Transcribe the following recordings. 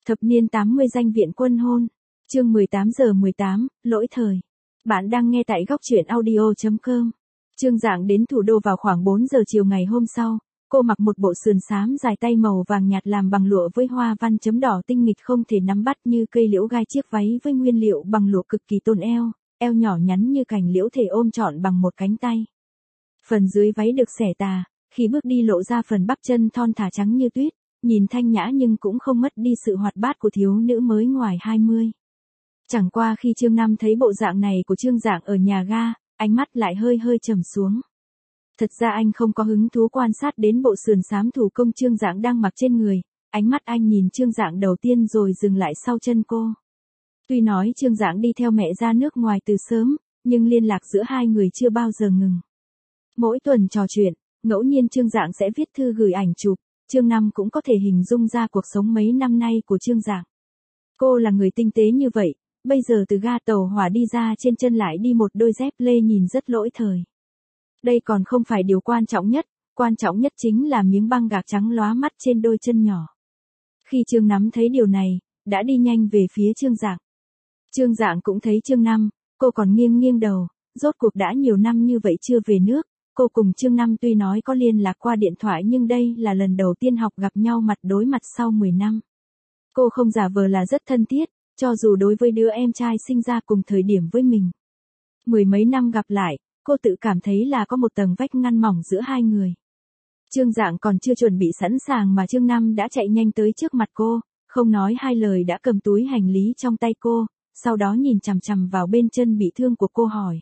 Thập niên 80 danh viện quân hôn. Chương 18:18, lỗi thời. Bạn đang nghe tại góc truyện audio.com. Trương Dạng đến thủ đô vào khoảng 4 giờ chiều ngày hôm sau. Cô mặc một bộ sườn xám dài tay màu vàng nhạt làm bằng lụa với hoa văn chấm đỏ tinh nghịch không thể nắm bắt như cây liễu gai, chiếc váy với nguyên liệu bằng lụa cực kỳ tôn eo, eo nhỏ nhắn như cành liễu thể ôm trọn bằng một cánh tay. Phần dưới váy được xẻ tà, khi bước đi lộ ra phần bắp chân thon thả trắng như tuyết, nhìn thanh nhã nhưng cũng không mất đi sự hoạt bát của thiếu nữ mới ngoài 20. Chẳng qua khi Trương Năm thấy bộ dạng này của Trương Dạng ở nhà ga, ánh mắt lại hơi hơi trầm xuống. Thật ra anh không có hứng thú quan sát đến bộ sườn xám thủ công Trương Dạng đang mặc trên người, ánh mắt anh nhìn Trương Dạng đầu tiên rồi dừng lại sau chân cô. Tuy nói Trương Dạng đi theo mẹ ra nước ngoài từ sớm, nhưng liên lạc giữa hai người chưa bao giờ ngừng. Mỗi tuần trò chuyện, ngẫu nhiên Trương Dạng sẽ viết thư gửi ảnh chụp, Trương Năm cũng có thể hình dung ra cuộc sống mấy năm nay của Trương Dạng. Cô là người tinh tế như vậy, bây giờ từ ga tàu hỏa đi ra trên chân lại đi một đôi dép lê nhìn rất lỗi thời. Đây còn không phải điều quan trọng nhất chính là miếng băng gạc trắng lóa mắt trên đôi chân nhỏ. Khi Trương Năm thấy điều này, đã đi nhanh về phía Trương Dạng. Trương Dạng cũng thấy Trương Năm, cô còn nghiêng nghiêng đầu, rốt cuộc đã nhiều năm như vậy chưa về nước. Cô cùng Trương Năm tuy nói có liên lạc qua điện thoại nhưng đây là lần đầu tiên học gặp nhau mặt đối mặt sau 10 năm. Cô không giả vờ là rất thân thiết, cho dù đối với đứa em trai sinh ra cùng thời điểm với mình. 10 mấy năm gặp lại, cô tự cảm thấy là có một tầng vách ngăn mỏng giữa hai người. Trương Dạng còn chưa chuẩn bị sẵn sàng mà Trương Năm đã chạy nhanh tới trước mặt cô, không nói hai lời đã cầm túi hành lý trong tay cô, sau đó nhìn chằm chằm vào bên chân bị thương của cô hỏi.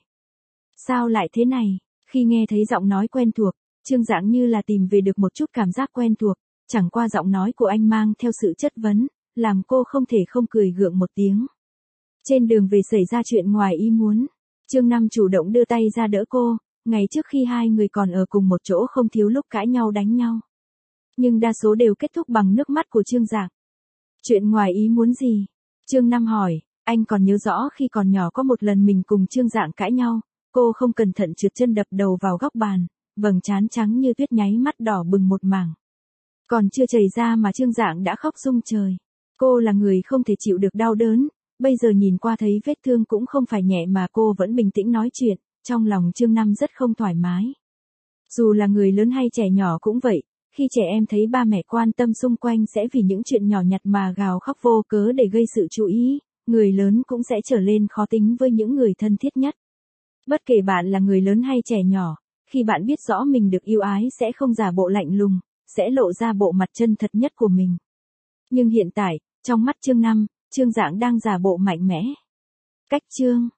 Sao lại thế này? Khi nghe thấy giọng nói quen thuộc, Trương Dạng như là tìm về được một chút cảm giác quen thuộc, chẳng qua giọng nói của anh mang theo sự chất vấn, làm cô không thể không cười gượng một tiếng. Trên đường về xảy ra chuyện ngoài ý muốn, Trương Năm chủ động đưa tay ra đỡ cô, ngày trước khi hai người còn ở cùng một chỗ không thiếu lúc cãi nhau đánh nhau. Nhưng đa số đều kết thúc bằng nước mắt của Trương Dạng. Chuyện ngoài ý muốn gì? Trương Năm hỏi, anh còn nhớ rõ khi còn nhỏ có một lần mình cùng Trương Dạng cãi nhau. Cô không cẩn thận trượt chân đập đầu vào góc bàn, vầng trán trắng như tuyết nháy mắt đỏ bừng một mảng. Còn chưa chảy ra mà Trương Dạng đã khóc rung trời. Cô là người không thể chịu được đau đớn, bây giờ nhìn qua thấy vết thương cũng không phải nhẹ mà cô vẫn bình tĩnh nói chuyện, trong lòng Trương Năm rất không thoải mái. Dù là người lớn hay trẻ nhỏ cũng vậy, khi trẻ em thấy ba mẹ quan tâm xung quanh sẽ vì những chuyện nhỏ nhặt mà gào khóc vô cớ để gây sự chú ý, người lớn cũng sẽ trở lên khó tính với những người thân thiết nhất. Bất kể bạn là người lớn hay trẻ nhỏ, khi bạn biết rõ mình được yêu ái sẽ không giả bộ lạnh lùng, sẽ lộ ra bộ mặt chân thật nhất của mình. Nhưng hiện tại, trong mắt Trương Năm, Trương Dạng đang giả bộ mạnh mẽ. Cách Trương